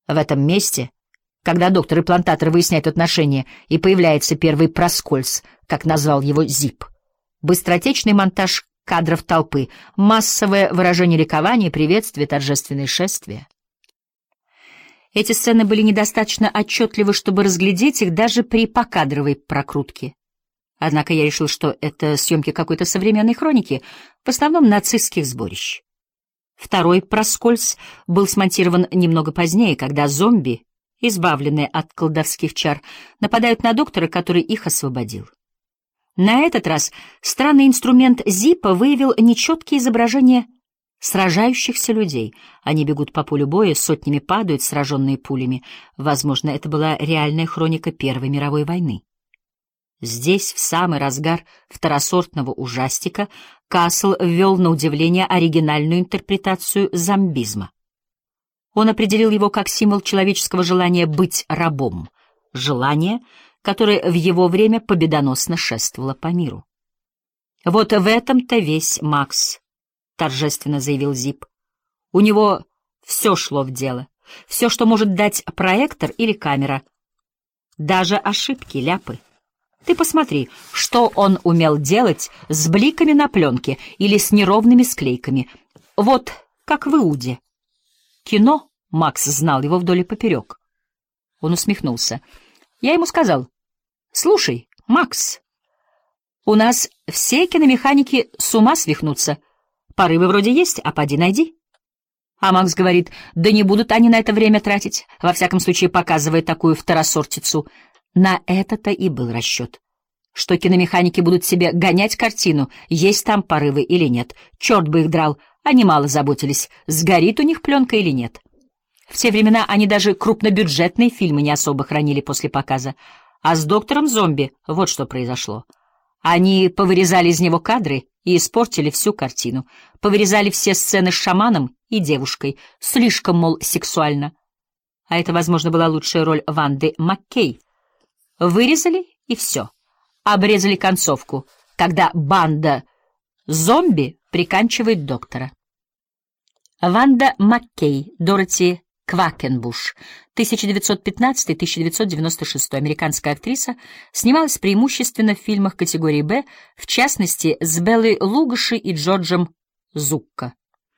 В этом месте, когда доктор и плантатор выясняют отношения, и появляется первый проскольз, как назвал его Зип, быстротечный монтаж кадров толпы, массовое выражение ликования, приветствия, торжественные шествия. Эти сцены были недостаточно отчетливы, чтобы разглядеть их даже при покадровой прокрутке. Однако я решил, что это съемки какой-то современной хроники, в основном нацистских сборищ. Второй проскольз был смонтирован немного позднее, когда зомби, избавленные от колдовских чар, нападают на доктора, который их освободил. На этот раз странный инструмент Зипа выявил нечеткие изображения сражающихся людей. Они бегут по полю боя, сотнями падают, сраженные пулями. Возможно, это была реальная хроника Первой мировой войны. Здесь, в самый разгар второсортного ужастика, Кассел ввел на удивление оригинальную интерпретацию зомбизма. Он определил его как символ человеческого желания быть рабом, желание, которое в его время победоносно шествовало по миру. «Вот в этом-то весь Макс», — торжественно заявил Зип. «У него все шло в дело, все, что может дать проектор или камера, даже ошибки, ляпы. Ты посмотри, что он умел делать с бликами на пленке или с неровными склейками. Вот как в Иуде. Кино, Макс знал его вдоль и поперек». Он усмехнулся. Я ему сказал: «Слушай, Макс, у нас все киномеханики с ума свихнутся. Порывы вроде есть, а поди найди». А Макс говорит: «Да не будут они на это время тратить, во всяком случае показывая такую второсортицу». На это-то и был расчет, что киномеханики будут себе гонять картину, есть там порывы или нет. Черт бы их драл, они мало заботились, сгорит у них пленка или нет. В те времена они даже крупнобюджетные фильмы не особо хранили после показа. А с доктором зомби вот что произошло. Они повырезали из него кадры и испортили всю картину. Повырезали все сцены с шаманом и девушкой. Слишком, мол, сексуально. А это, возможно, была лучшая роль Ванды Маккей. Вырезали и все. Обрезали концовку, когда банда зомби приканчивает доктора. Ванда Маккей, Дороти Квакенбуш, 1915-1996, американская актриса, снималась преимущественно в фильмах категории «Б», в частности, с Беллой Лугоши и Джорджем Зукко.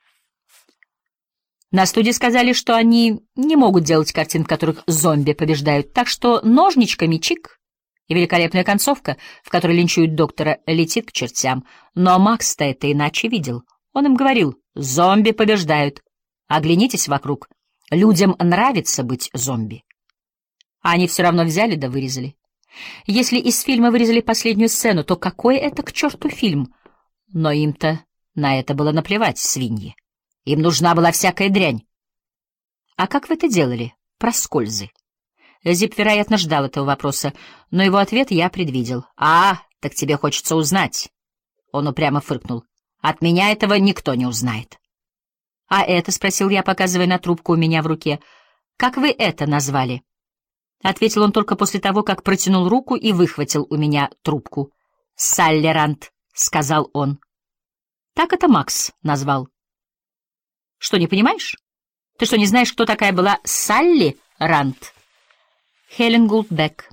На студии сказали, что они не могут делать картин, в которых зомби побеждают, так что ножничками чик, и великолепная концовка, в которой линчуют доктора, летит к чертям. Но Макс-то это иначе видел. Он им говорил: «Зомби побеждают. Оглянитесь вокруг. Людям нравится быть зомби». А они все равно взяли да вырезали. Если из фильма вырезали последнюю сцену, то какой это к черту фильм? Но им-то на это было наплевать, свиньи. Им нужна была всякая дрянь. А как вы это делали, проскользы? Зип, вероятно, ждал этого вопроса, но его ответ я предвидел. «А, так тебе хочется узнать». Он упрямо фыркнул. «От меня этого никто не узнает». «А это?» — спросил я, показывая на трубку у меня в руке. «Как вы это назвали?» Ответил он только после того, как протянул руку и выхватил у меня трубку. «Саллерант», — сказал он. Так это Макс назвал. Что, не понимаешь? Ты что, не знаешь, кто такая была Салли Рант? Хелен Гулдбек,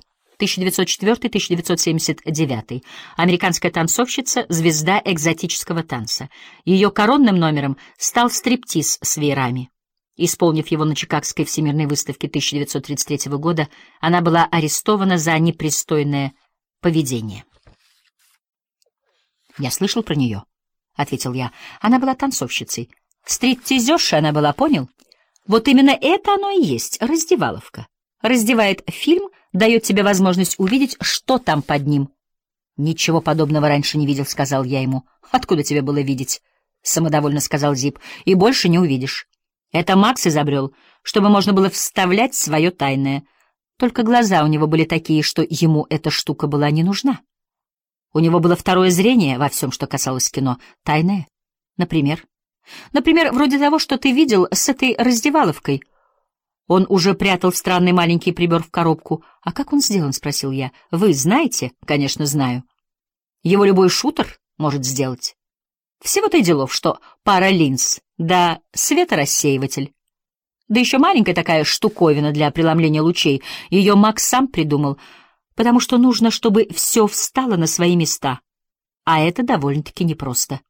1904-1979, американская танцовщица, звезда экзотического танца. Ее коронным номером стал стриптиз с веерами. Исполнив его на Чикагской всемирной выставке 1933 года, она была арестована за непристойное поведение. «Я слышал про нее», — ответил я. «Она была танцовщицей. Стриптизерша она была, понял? Вот именно это оно и есть, раздеваловка. Раздевает фильм, дает тебе возможность увидеть, что там под ним». «Ничего подобного раньше не видел», — сказал я ему. «Откуда тебе было видеть?» — самодовольно сказал Зип. «И больше не увидишь. Это Макс изобрел, чтобы можно было вставлять свое тайное. Только глаза у него были такие, что ему эта штука была не нужна. У него было второе зрение во всем, что касалось кино. Тайное. Например, вроде того, что ты видел с этой раздеваловкой». Он уже прятал странный маленький прибор в коробку. «А как он сделан?» — спросил я. «Вы знаете?» «Конечно, знаю. Его любой шутер может сделать. Всего-то и делов, что пара линз, да светорассеиватель. Да еще маленькая такая штуковина для преломления лучей. Ее Макс сам придумал, потому что нужно, чтобы все встало на свои места. А это довольно-таки непросто.